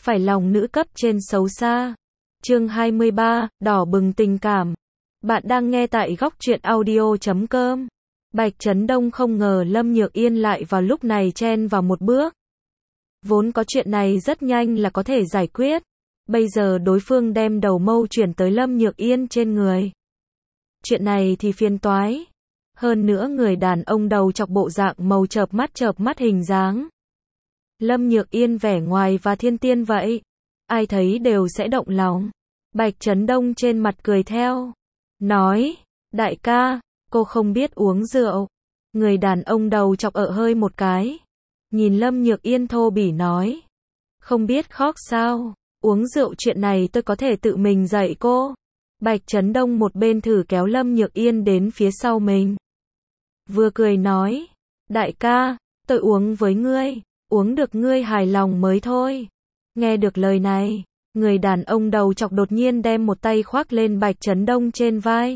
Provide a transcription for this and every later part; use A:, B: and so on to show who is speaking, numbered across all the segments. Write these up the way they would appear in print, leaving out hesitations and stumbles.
A: phải lòng nữ cấp trên xấu xa. Chương 23, đỏ bừng tình cảm. Bạn đang nghe tại góc truyện audio.com. Bạch Trấn Đông không ngờ Lâm Nhược Yên lại vào lúc này chen vào một bước. Vốn có chuyện này rất nhanh là có thể giải quyết. Bây giờ đối phương đem đầu mâu chuyển tới Lâm Nhược Yên trên người. Chuyện này thì phiền toái. Hơn nữa người đàn ông đầu chọc bộ dạng màu chợp mắt hình dáng. Lâm Nhược Yên vẻ ngoài và thiên tiên vậy. Ai thấy đều sẽ động lòng. Bạch Trấn Đông trên mặt cười theo. Nói, đại ca, cô không biết uống rượu. Người đàn ông đầu chọc hơi một cái. Nhìn Lâm Nhược Yên thô bỉ nói. Không biết khóc sao, uống rượu chuyện này tôi có thể tự mình dạy cô. Bạch Trấn Đông một bên thử kéo Lâm Nhược Yên đến phía sau mình. Vừa cười nói, đại ca, tôi uống với ngươi, uống được ngươi hài lòng mới thôi. Nghe được lời này, người đàn ông đầu chọc đột nhiên đem một tay khoác lên Bạch Trấn Đông trên vai.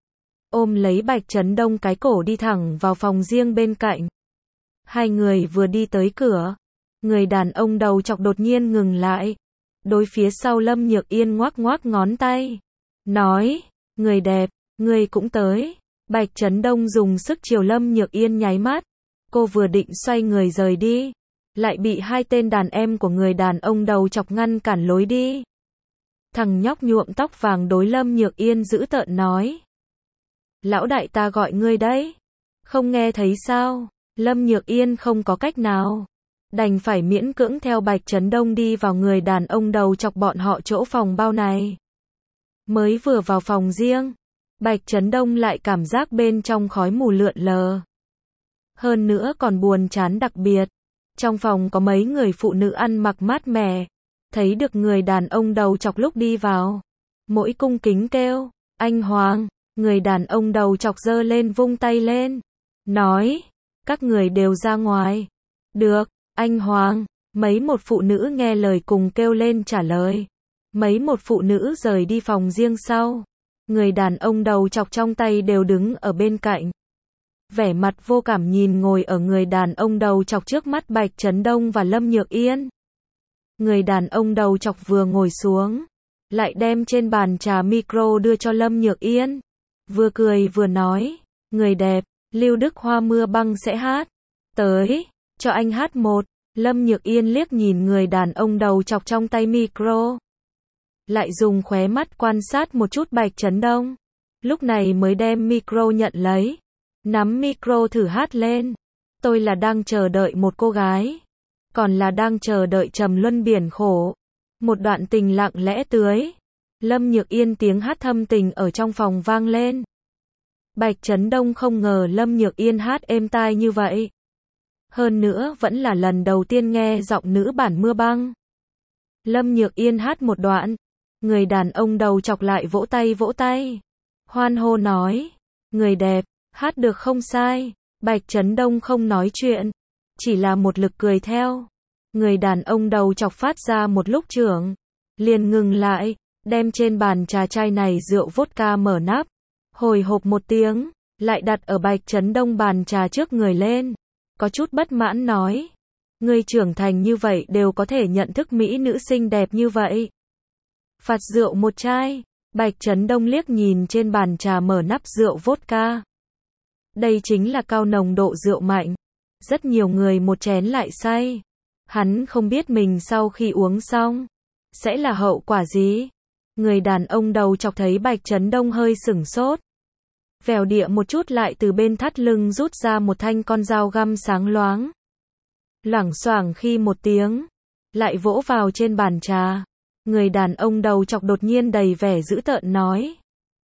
A: Ôm lấy Bạch Trấn Đông cái cổ đi thẳng vào phòng riêng bên cạnh. Hai người vừa đi tới cửa, người đàn ông đầu chọc đột nhiên ngừng lại. Đối phía sau Lâm Nhược Yên ngoắc ngoắc ngón tay. Nói, người đẹp, ngươi cũng tới. Bạch Trấn Đông dùng sức chiều Lâm Nhược Yên nháy mắt. Cô vừa định xoay người rời đi, lại bị hai tên đàn em của người đàn ông đầu chọc ngăn cản lối đi. Thằng nhóc nhuộm tóc vàng đối Lâm Nhược Yên dữ tợn nói. Lão đại ta gọi ngươi đấy. Không nghe thấy sao? Lâm Nhược Yên không có cách nào. Đành phải miễn cưỡng theo Bạch Trấn Đông đi vào người đàn ông đầu chọc bọn họ chỗ phòng bao này. Mới vừa vào phòng riêng, Bạch Trấn Đông lại cảm giác bên trong khói mù lượn lờ. Hơn nữa còn buồn chán đặc biệt. Trong phòng có mấy người phụ nữ ăn mặc mát mẻ. Thấy được người đàn ông đầu chọc lúc đi vào. Mỗi cung kính kêu, anh Hoàng. Người đàn ông đầu chọc giơ lên vung tay lên. Nói, các người đều ra ngoài. Được, anh Hoàng. Mấy một phụ nữ nghe lời cùng kêu lên trả lời. Mấy một phụ nữ rời đi phòng riêng sau. Người đàn ông đầu chọc trong tay đều đứng ở bên cạnh. Vẻ mặt vô cảm nhìn ngồi ở người đàn ông đầu chọc trước mắt Bạch Trấn Đông và Lâm Nhược Yên. Người đàn ông đầu chọc vừa ngồi xuống, lại đem trên bàn trà micro đưa cho Lâm Nhược Yên. Vừa cười vừa nói, người đẹp, Lưu Đức Hoa mưa băng sẽ hát. Tới, cho anh hát một. Lâm Nhược Yên liếc nhìn người đàn ông đầu chọc trong tay micro. Lại dùng khóe mắt quan sát một chút Bạch Trấn Đông. Lúc này mới đem micro nhận lấy. Nắm micro thử hát lên. Tôi là đang chờ đợi một cô gái. Còn là đang chờ đợi trầm luân biển khổ. Một đoạn tình lặng lẽ tưới. Lâm Nhược Yên tiếng hát thâm tình ở trong phòng vang lên. Bạch Trấn Đông không ngờ Lâm Nhược Yên hát êm tai như vậy. Hơn nữa vẫn là lần đầu tiên nghe giọng nữ bản mưa băng. Lâm Nhược Yên hát một đoạn. Người đàn ông đầu chọc lại vỗ tay. Hoan hô nói. Người đẹp, hát được không sai. Bạch Trấn Đông không nói chuyện. Chỉ là một lực cười theo. Người đàn ông đầu chọc phát ra một lúc trưởng. Liền ngừng lại. Đem trên bàn trà chai này rượu vodka mở nắp. Hồi hộp một tiếng. Lại đặt ở Bạch Trấn Đông bàn trà trước người lên. Có chút bất mãn nói. Người trưởng thành như vậy đều có thể nhận thức mỹ nữ xinh đẹp như vậy. Phạt rượu một chai. Bạch Trấn Đông liếc nhìn trên bàn trà mở nắp rượu vodka. Đây chính là cao nồng độ rượu mạnh. Rất nhiều người một chén lại say. Hắn không biết mình sau khi uống xong sẽ là hậu quả gì. Người đàn ông đầu chọc thấy Bạch Trấn Đông hơi sửng sốt. Vèo địa một chút lại từ bên thắt lưng rút ra một thanh con dao găm sáng loáng. Loảng xoảng khi một tiếng. Lại vỗ vào trên bàn trà. Người đàn ông đầu chọc đột nhiên đầy vẻ dữ tợn nói.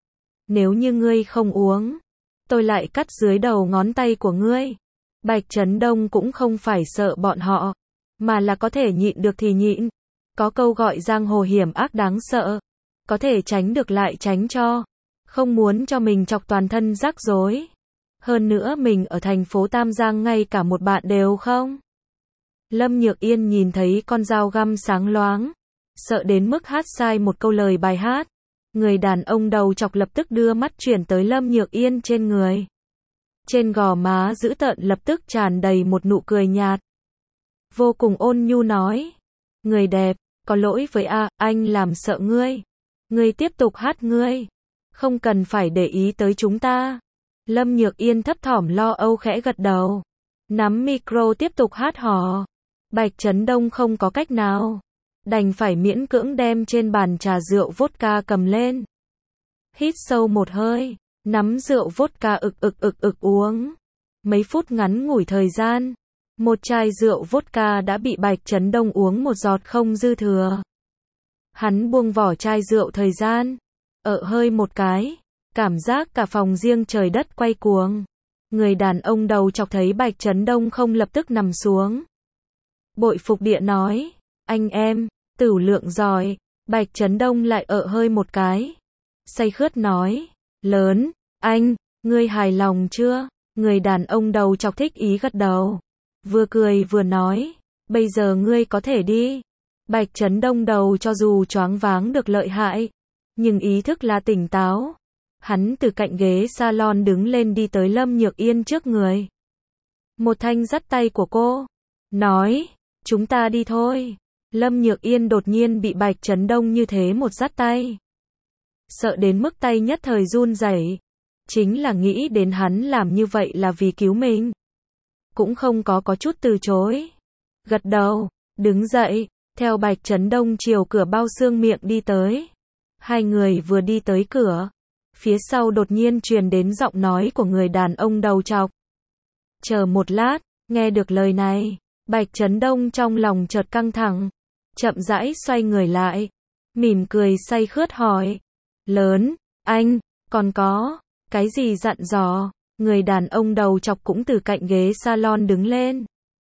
A: Nếu như ngươi không uống, tôi lại cắt dưới đầu ngón tay của ngươi. Bạch Trấn Đông cũng không phải sợ bọn họ, mà là có thể nhịn được thì nhịn. Có câu gọi giang hồ hiểm ác đáng sợ. Có thể tránh được lại tránh cho. Không muốn cho mình chọc toàn thân rắc rối. Hơn nữa mình ở thành phố Tam Giang ngay cả một bạn đều không. Lâm Nhược Yên nhìn thấy con dao găm sáng loáng. Sợ đến mức hát sai một câu lời bài hát. Người đàn ông đầu chọc lập tức đưa mắt chuyển tới Lâm Nhược Yên trên người. Trên gò má dữ tợn lập tức tràn đầy một nụ cười nhạt. Vô cùng ôn nhu nói. Người đẹp, có lỗi với anh làm sợ ngươi. Ngươi tiếp tục hát ngươi. Không cần phải để ý tới chúng ta. Lâm Nhược Yên thấp thỏm lo âu khẽ gật đầu. Nắm micro tiếp tục hát hò. Bạch Chấn Đông không có cách nào. Đành phải miễn cưỡng đem trên bàn trà rượu vodka cầm lên. Hít sâu một hơi. Nắm rượu vodka ực uống. Mấy phút ngắn ngủi thời gian. Một chai rượu vodka đã bị Bạch Chấn Đông uống một giọt không dư thừa. Hắn buông vỏ chai rượu thời gian. Hơi một cái. Cảm giác cả phòng riêng trời đất quay cuồng. Người đàn ông đầu chọc thấy Bạch Chấn Đông không lập tức nằm xuống. Bội phục địa nói. Anh em, tửu lượng giỏi. Bạch Chấn Đông lại hơi một cái. Say khướt nói. Lớn, anh, ngươi hài lòng chưa? Người đàn ông đầu chọc thích ý gật đầu. Vừa cười vừa nói. Bây giờ ngươi có thể đi. Bạch Chấn Đông đầu cho dù choáng váng được lợi hại. Nhưng ý thức là tỉnh táo. Hắn từ cạnh ghế salon đứng lên đi tới Lâm Nhược Yên trước người. Một thanh dắt tay của cô. Nói, chúng ta đi thôi. Lâm Nhược Yên đột nhiên bị Bạch Chấn Đông như thế một dắt tay. Sợ đến mức tay nhất thời run rẩy. Chính là nghĩ đến hắn làm như vậy là vì cứu mình. Cũng không có chút từ chối. Gật đầu, đứng dậy, theo Bạch Chấn Đông chiều cửa bao xương miệng đi tới. Hai người vừa đi tới cửa. Phía sau đột nhiên truyền đến giọng nói của người đàn ông đầu trọc. Chờ một lát, nghe được lời này. Bạch Chấn Đông trong lòng chợt căng thẳng. Chậm rãi xoay người lại. Mỉm cười say khướt hỏi. Lớn, anh, còn có cái gì dặn dò? Người đàn ông đầu chọc cũng từ cạnh ghế salon đứng lên.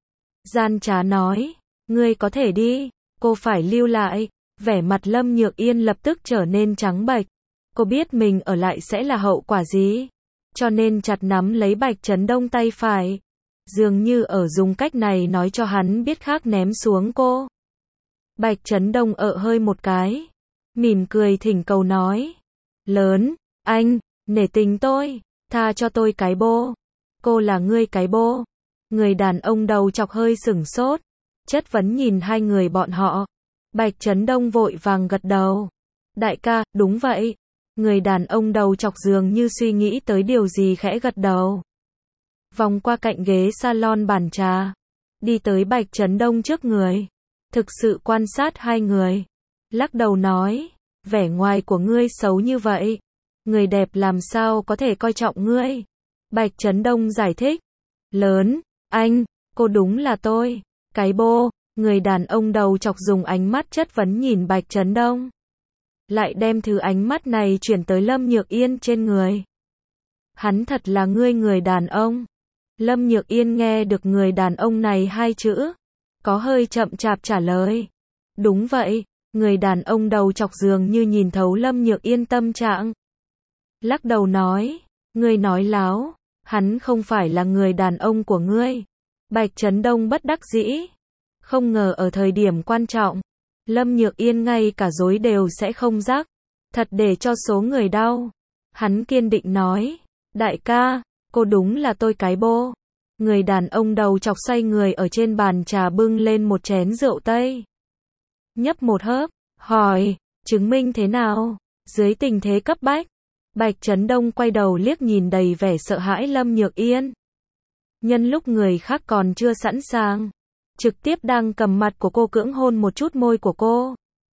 A: Gian trá nói. Ngươi có thể đi. Cô phải lưu lại. Vẻ mặt Lâm Nhược Yên lập tức trở nên trắng bệch. Cô biết mình ở lại sẽ là hậu quả gì. Cho nên chặt nắm lấy Bạch Chấn Đông tay phải. Dường như ở dùng cách này nói cho hắn biết khác ném xuống cô. Bạch Chấn Đông hơi một cái. Mỉm cười thỉnh cầu nói. Lớn, anh, nể tình tôi. Tha cho tôi cái bô. Cô là ngươi cái bô. Người đàn ông đầu chọc hơi sửng sốt. Chất vấn nhìn hai người bọn họ. Bạch Chấn Đông vội vàng gật đầu. Đại ca, đúng vậy. Người đàn ông đầu chọc dường như suy nghĩ tới điều gì khẽ gật đầu. Vòng qua cạnh ghế salon bàn trà. Đi tới Bạch Chấn Đông trước người. Thực sự quan sát hai người. Lắc đầu nói. Vẻ ngoài của ngươi xấu như vậy. Người đẹp làm sao có thể coi trọng ngươi. Bạch Chấn Đông giải thích. Lớn, anh, cô đúng là tôi. Cái bô. Người đàn ông đầu chọc dùng ánh mắt chất vấn nhìn Bạch Chấn Đông. Lại đem thứ ánh mắt này chuyển tới Lâm Nhược Yên trên người. Hắn thật là ngươi người đàn ông. Lâm Nhược Yên nghe được người đàn ông này hai chữ. Có hơi chậm chạp trả lời. Đúng vậy, người đàn ông đầu chọc dường như nhìn thấu Lâm Nhược Yên tâm trạng. Lắc đầu nói. Ngươi nói láo. Hắn không phải là người đàn ông của ngươi. Bạch Chấn Đông bất đắc dĩ. Không ngờ ở thời điểm quan trọng. Lâm Nhược Yên ngay cả dối đều sẽ không rắc. Thật để cho số người đau. Hắn kiên định nói. Đại ca, cô đúng là tôi cái bô. Người đàn ông đầu chọc xoay người ở trên bàn trà bưng lên một chén rượu Tây. Nhấp một hớp, hỏi, chứng minh thế nào? Dưới tình thế cấp bách. Bạch Chấn Đông quay đầu liếc nhìn đầy vẻ sợ hãi Lâm Nhược Yên. Nhân lúc người khác còn chưa sẵn sàng. Trực tiếp đang cầm mặt của cô cưỡng hôn một chút môi của cô.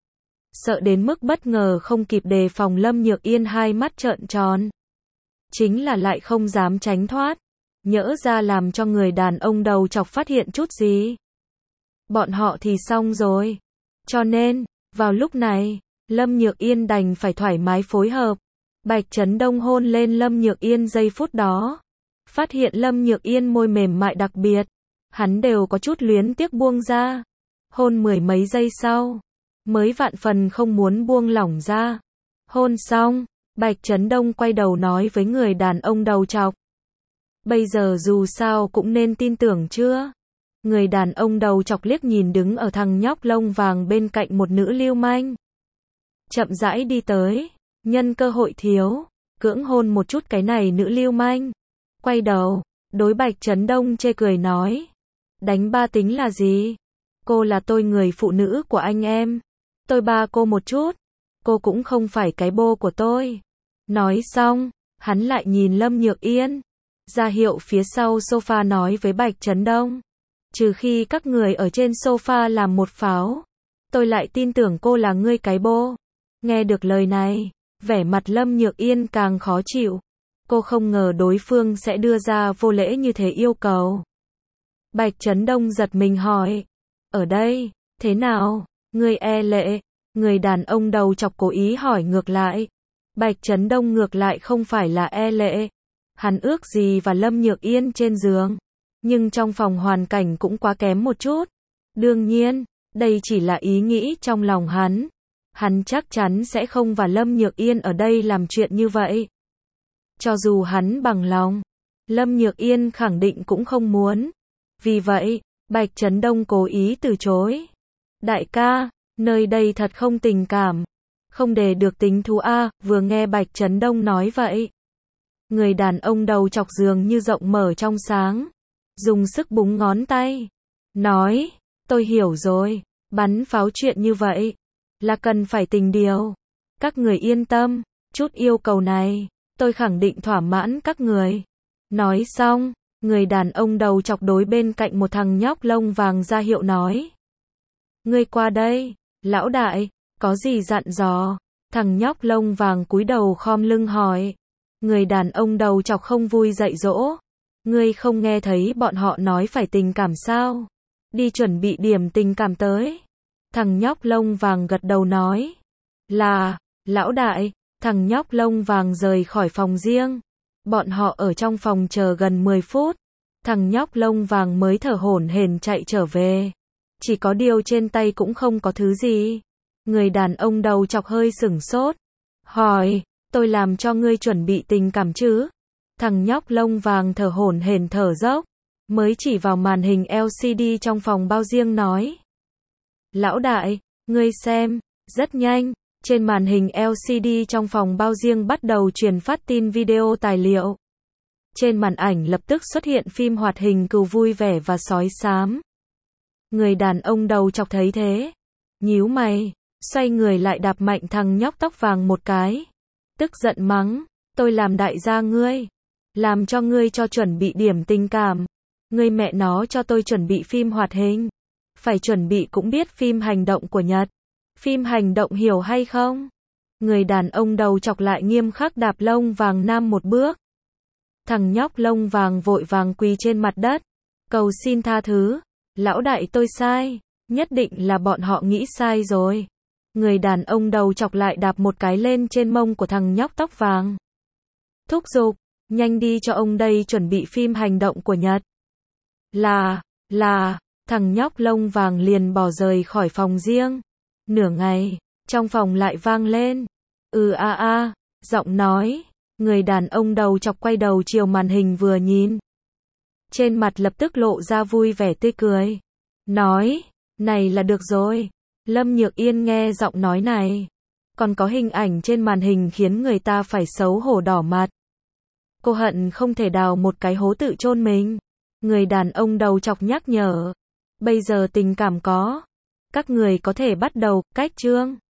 A: Sợ đến mức bất ngờ không kịp đề phòng Lâm Nhược Yên hai mắt trợn tròn. Chính là lại không dám tránh thoát. Nhỡ ra làm cho người đàn ông đầu chọc phát hiện chút gì. Bọn họ thì xong rồi. Cho nên, vào lúc này, Lâm Nhược Yên đành phải thoải mái phối hợp. Bạch Chấn Đông hôn lên Lâm Nhược Yên giây phút đó. Phát hiện Lâm Nhược Yên môi mềm mại đặc biệt. Hắn đều có chút luyến tiếc buông ra. Hôn mười mấy giây sau. Mới vạn phần không muốn buông lỏng ra. Hôn xong, Bạch Chấn Đông quay đầu nói với người đàn ông đầu chọc. Bây giờ dù sao cũng nên tin tưởng chưa? Người đàn ông đầu chọc liếc nhìn đứng ở thằng nhóc lông vàng bên cạnh một nữ lưu manh. Chậm rãi đi tới. Nhân cơ hội thiếu. Cưỡng hôn một chút cái này nữ lưu manh. Quay đầu. Đối Bạch Chấn Đông chê cười nói. Đánh ba tính là gì? Cô là tôi người phụ nữ của anh em. Tôi ba cô một chút. Cô cũng không phải cái bô của tôi. Nói xong, hắn lại nhìn Lâm Nhược Yên. Ra hiệu phía sau sofa nói với Bạch Trấn Đông. Trừ khi các người ở trên sofa làm một pháo, tôi lại tin tưởng cô là ngươi cái bô. Nghe được lời này, vẻ mặt Lâm Nhược Yên càng khó chịu. Cô không ngờ đối phương sẽ đưa ra vô lễ như thế yêu cầu. Bạch Trấn Đông giật mình hỏi. Ở đây, thế nào? Ngươi e lệ? Người đàn ông đầu chọc cố ý hỏi ngược lại. Bạch Trấn Đông ngược lại không phải là e lệ. Hắn ước gì và Lâm Nhược Yên trên giường. Nhưng trong phòng hoàn cảnh cũng quá kém một chút. Đương nhiên, đây chỉ là ý nghĩ trong lòng hắn. Hắn chắc chắn sẽ không và Lâm Nhược Yên ở đây làm chuyện như vậy. Cho dù hắn bằng lòng, Lâm Nhược Yên khẳng định cũng không muốn. Vì vậy, Bạch Trấn Đông cố ý từ chối. Đại ca, nơi đây thật không tình cảm. Không để được tính thú a. Vừa nghe Bạch Trấn Đông nói vậy, người đàn ông đầu chọc giường như rộng mở trong sáng. Dùng sức búng ngón tay. Nói, tôi hiểu rồi. Bắn pháo chuyện như vậy là cần phải tình điều. Các người yên tâm, chút yêu cầu này, tôi khẳng định thỏa mãn các người. Nói xong, người đàn ông đầu chọc đối bên cạnh một thằng nhóc lông vàng ra hiệu nói. Ngươi qua đây, lão đại, có gì dặn dò? Thằng nhóc lông vàng cúi đầu khom lưng hỏi. Người đàn ông đầu chọc không vui dạy dỗ. Ngươi không nghe thấy bọn họ nói phải tình cảm sao? Đi chuẩn bị điểm tình cảm tới. Thằng nhóc lông vàng gật đầu nói. Là, lão đại. Thằng nhóc lông vàng rời khỏi phòng riêng. Bọn họ ở trong phòng chờ gần 10 phút. Thằng nhóc lông vàng mới thở hổn hển chạy trở về. Chỉ có điều trên tay cũng không có thứ gì. Người đàn ông đầu chọc hơi sửng sốt. Hỏi, tôi làm cho ngươi chuẩn bị tình cảm chứ? Thằng nhóc lông vàng thở hổn hển thở dốc. Mới chỉ vào màn hình LCD trong phòng bao riêng nói. Lão đại, ngươi xem, rất nhanh. Trên màn hình LCD trong phòng bao riêng bắt đầu truyền phát tin video tài liệu. Trên màn ảnh lập tức xuất hiện phim hoạt hình cừu vui vẻ và sói xám. Người đàn ông đầu chọc thấy thế, nhíu mày, xoay người lại đạp mạnh thằng nhóc tóc vàng một cái. Tức giận mắng, tôi làm đại gia ngươi, làm cho ngươi cho chuẩn bị điểm tình cảm. Ngươi mẹ nó cho tôi chuẩn bị phim hoạt hình. Phải chuẩn bị cũng biết phim hành động của Nhật. Phim hành động hiểu hay không? Người đàn ông đầu chọc lại nghiêm khắc đạp lông vàng nam một bước. Thằng nhóc lông vàng vội vàng quỳ trên mặt đất. Cầu xin tha thứ. Lão đại tôi sai. Nhất định là bọn họ nghĩ sai rồi. Người đàn ông đầu chọc lại đạp một cái lên trên mông của thằng nhóc tóc vàng. Thúc giục, nhanh đi cho ông đây chuẩn bị phim hành động của Nhật. Là, thằng nhóc lông vàng liền bỏ rời khỏi phòng riêng. Nửa ngày, trong phòng lại vang lên. Giọng nói. Người đàn ông đầu chọc quay đầu chiều màn hình vừa nhìn. Trên mặt lập tức lộ ra vui vẻ tươi cười. Nói, này là được rồi. Lâm Nhược Yên nghe giọng nói này. Còn có hình ảnh trên màn hình khiến người ta phải xấu hổ đỏ mặt. Cô hận không thể đào một cái hố tự chôn mình. Người đàn ông đầu chọc nhắc nhở. Bây giờ tình cảm có. Các người có thể bắt đầu, cách chương.